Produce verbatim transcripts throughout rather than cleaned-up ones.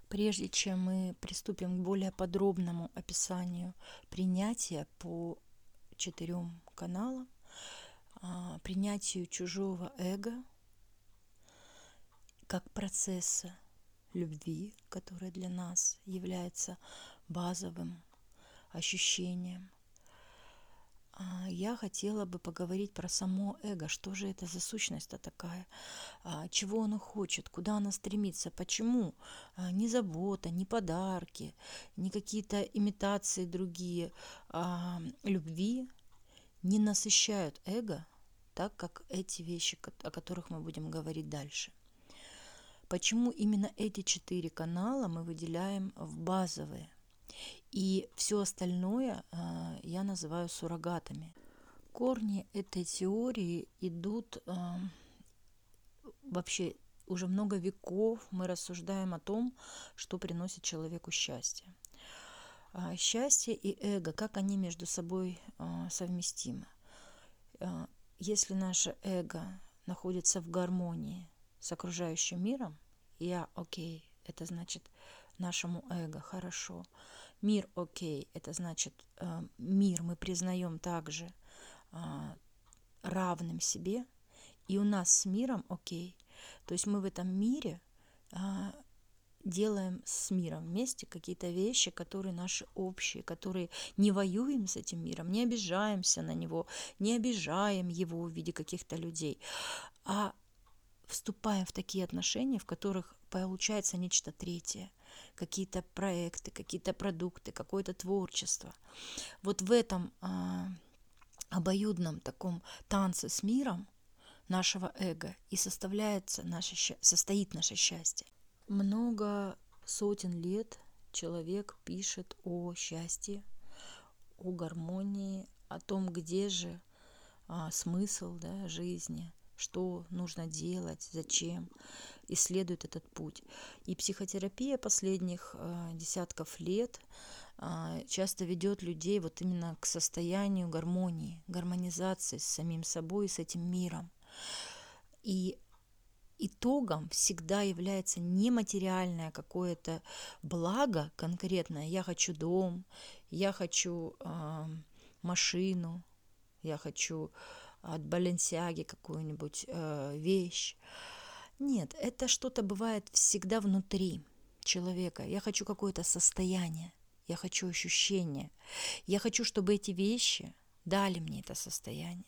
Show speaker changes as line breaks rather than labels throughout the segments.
Прежде чем мы приступим к более подробному описанию принятия по четырем каналам, а, принятию чужого эго как процесса любви, которое для нас является базовым ощущением, а, я хотела бы поговорить про само эго. Что же это за сущность-то такая? А, Чего оно хочет? Куда оно стремится? Почему? А, Ни забота, ни подарки, ни какие-то имитации другие а, любви не насыщают эго так, как эти вещи, ко- о которых мы будем говорить дальше. Почему именно эти четыре канала мы выделяем в базовые? И все остальное а, я называю суррогатами. Корни этой теории идут а, вообще уже много веков. Мы рассуждаем о том, что приносит человеку счастье. А, Счастье и эго, как они между собой а, совместимы? А, Если наше эго находится в гармонии с окружающим миром, я окей, это значит нашему эго хорошо. Мир окей, это значит а, мир мы признаем также а, равным себе, и у нас с миром окей. То есть мы в этом мире а, делаем с миром вместе какие-то вещи, которые наши общие, которые не воюем с этим миром, не обижаемся на него, не обижаем его в виде каких-то людей, а вступаем в такие отношения, в которых получается нечто третье, какие-то проекты, какие-то продукты, какое-то творчество. Вот в этом а, обоюдном таком танце с миром нашего эго и составляется наше, состоит наше счастье. Много сотен лет человек пишет о счастье, о гармонии, о том, где же а, смысл, да, жизни, что нужно делать, зачем, исследует этот путь. И психотерапия последних а, десятков лет а, часто ведет людей вот именно к состоянию гармонии, гармонизации с самим собой и с этим миром. И итогом всегда является не материальное какое-то благо конкретное. Я хочу дом, я хочу э, машину, я хочу от Баленсиаги какую-нибудь э, вещь. Нет, это что-то бывает всегда внутри человека. Я хочу какое-то состояние, я хочу ощущение, я хочу, чтобы эти вещи дали мне это состояние.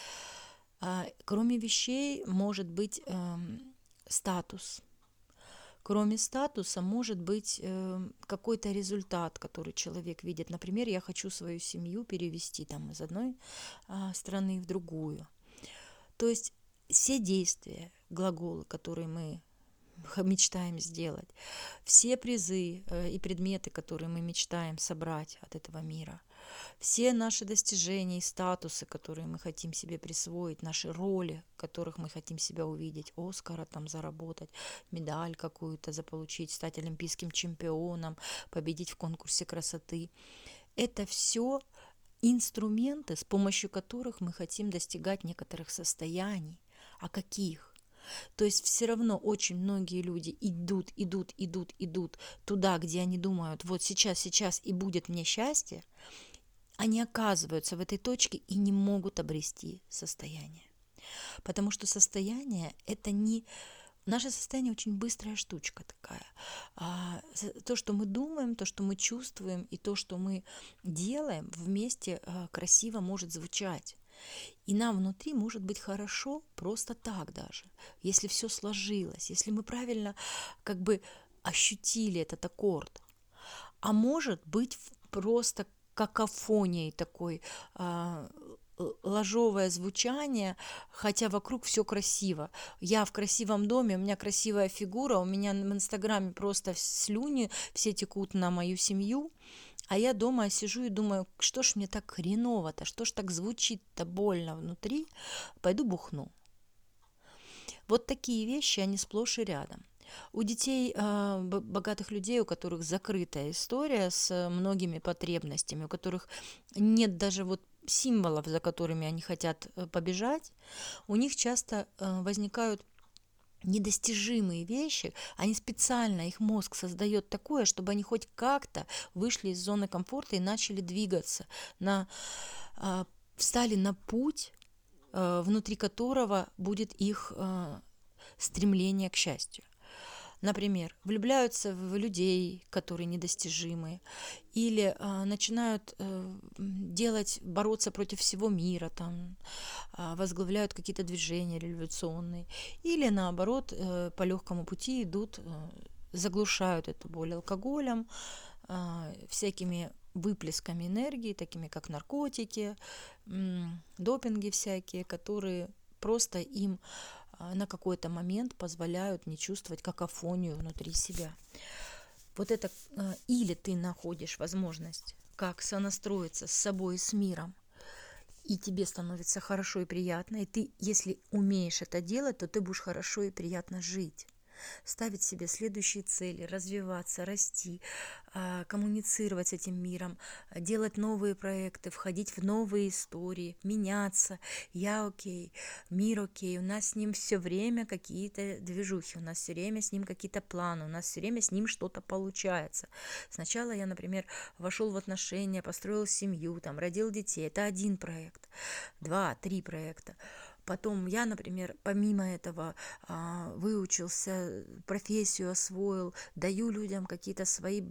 А, Кроме вещей может быть эм, статус. Кроме статуса может быть э, какой-то результат, который человек видит. Например, я хочу свою семью перевести там, из одной а, страны в другую. То есть все действия, глаголы, которые мы мечтаем сделать, все призы э, и предметы, которые мы мечтаем собрать от этого мира, все наши достижения и статусы, которые мы хотим себе присвоить, наши роли, в которых мы хотим себя увидеть, Оскара там заработать, медаль какую-то заполучить, стать олимпийским чемпионом, победить в конкурсе красоты. Это все инструменты, с помощью которых мы хотим достигать некоторых состояний. А каких? То есть все равно очень многие люди идут, идут, идут, идут туда, где они думают, вот сейчас, сейчас и будет мне счастье, они оказываются в этой точке и не могут обрести состояние. Потому что состояние – это не… Наше состояние очень быстрая штучка такая. А, то, что мы думаем, то, что мы чувствуем и то, что мы делаем, вместе а, красиво может звучать. И нам внутри может быть хорошо просто так даже, если все сложилось, если мы правильно как бы ощутили этот аккорд. А может быть просто какофонией такой, а, ложовое звучание, хотя вокруг все красиво. Я в красивом доме, у меня красивая фигура, у меня в Инстаграме просто слюни все текут на мою семью, а я дома сижу и думаю, что ж мне так хреново-то, что ж так звучит-то больно внутри, пойду бухну. Вот такие вещи, они сплошь и рядом. У детей, э, богатых людей, у которых закрытая история с многими потребностями, у которых нет даже вот символов, за которыми они хотят побежать, у них часто э, возникают недостижимые вещи, они специально, их мозг создает такое, чтобы они хоть как-то вышли из зоны комфорта и начали двигаться, на, э, встали на путь, э, внутри которого будет их э, стремление к счастью. Например, влюбляются в людей, которые недостижимые, или э, начинают э, делать, бороться против всего мира, там, э, возглавляют какие-то движения революционные, или наоборот э, по легкому пути идут, э, заглушают эту боль алкоголем, э, всякими выплесками энергии, такими как наркотики, э, допинги всякие, которые просто им на какой-то момент позволяют не чувствовать какофонию внутри себя. Вот это или ты находишь возможность, как сонастроиться с собой и с миром, и тебе становится хорошо и приятно, и ты, если умеешь это делать, то ты будешь хорошо и приятно жить. Ставить себе следующие цели, развиваться, расти, коммуницировать с этим миром, делать новые проекты, входить в новые истории, меняться. Я окей, мир окей, у нас с ним все время какие-то движухи, у нас все время с ним какие-то планы, у нас все время с ним что-то получается. Сначала я, например, вошел в отношения, построил семью, там, родил детей. Это один проект, два, три проекта. Потом я, например, помимо этого выучился, профессию освоил, даю людям какие-то свои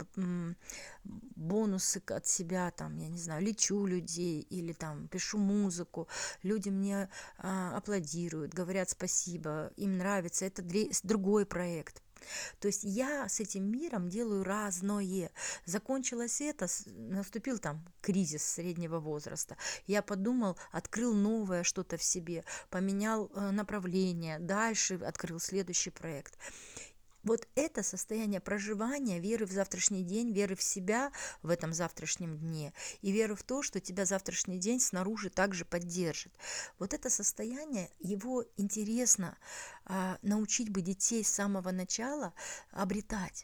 бонусы от себя, там, я не знаю, лечу людей или там пишу музыку, люди мне аплодируют, говорят спасибо, им нравится, это другой проект. То есть я с этим миром делаю разное. Закончилось это, наступил там кризис среднего возраста. Я подумал, открыл новое что-то в себе, поменял направление, дальше открыл следующий проект. Вот это состояние проживания, веры в завтрашний день, веры в себя в этом завтрашнем дне и веры в то, что тебя завтрашний день снаружи также поддержит. Вот это состояние, его интересно а, научить бы детей с самого начала обретать.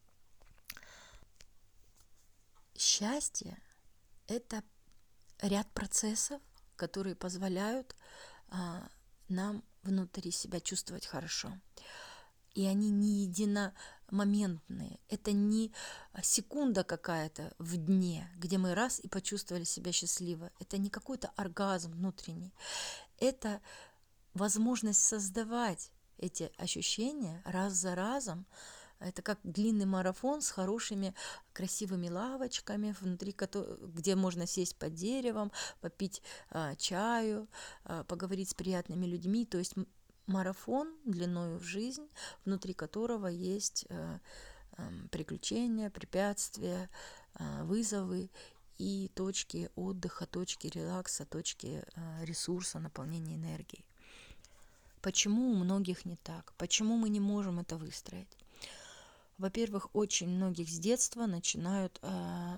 Счастье – это ряд процессов, которые позволяют а, нам внутри себя чувствовать хорошо. И они не единомоментные. Это не секунда какая-то в дне, где мы раз и почувствовали себя счастливо. Это не какой-то оргазм внутренний. Это возможность создавать эти ощущения раз за разом. Это как длинный марафон с хорошими красивыми лавочками, внутри которых, где можно сесть под деревом, попить а, чаю, а, поговорить с приятными людьми. То есть марафон длиною в жизнь, внутри которого есть э, э, приключения, препятствия, э, вызовы и точки отдыха, точки релакса, точки э, ресурса, наполнения энергией. Почему у многих не так? Почему мы не можем это выстроить? Во-первых, очень многих с детства начинают э,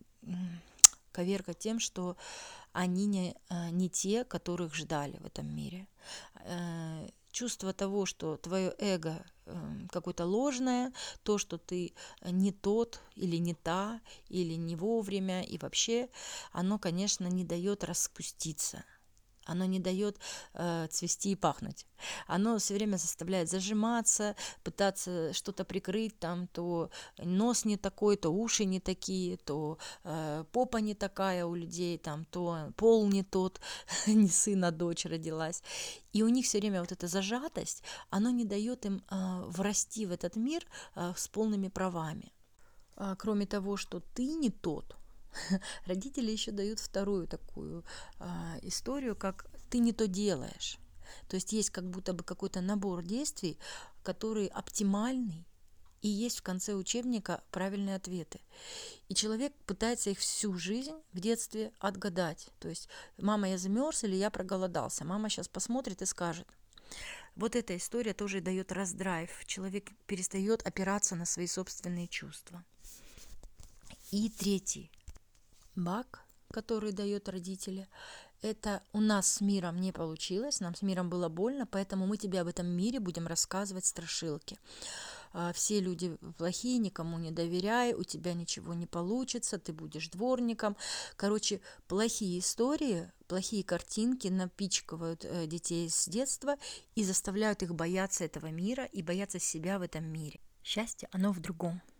коверкать тем, что они не, не те, которых ждали в этом мире. Чувство того, что твое эго какое-то ложное, то, что ты не тот или не та, или не вовремя, и вообще оно, конечно, не дает распуститься. Оно не дает э, цвести и пахнуть. Оно все время заставляет зажиматься, пытаться что-то прикрыть, там, то нос не такой, то уши не такие, то э, попа не такая у людей, там, то пол не тот, не сын, а дочь родилась. И у них все время вот эта зажатость, оно не дает им э, врасти в этот мир э, с полными правами. А, кроме того, что ты не тот, родители еще дают вторую такую а, историю, как ты не то делаешь. То есть есть как будто бы какой-то набор действий, который оптимальный, и есть в конце учебника правильные ответы. И человек пытается их всю жизнь в детстве отгадать. То есть мама, я замерз или я проголодался. Мама сейчас посмотрит и скажет. Вот эта история тоже дает раздрайв. Человек перестает опираться на свои собственные чувства. И третий баг, который дает родители, это у нас с миром не получилось, нам с миром было больно, поэтому мы тебе об этом мире будем рассказывать страшилки. все люди плохие, никому не доверяй, у тебя ничего не получится, ты будешь дворником. Короче, плохие истории, плохие картинки напичкивают детей с детства и заставляют их бояться этого мира и бояться себя в этом мире. Счастье, оно в другом.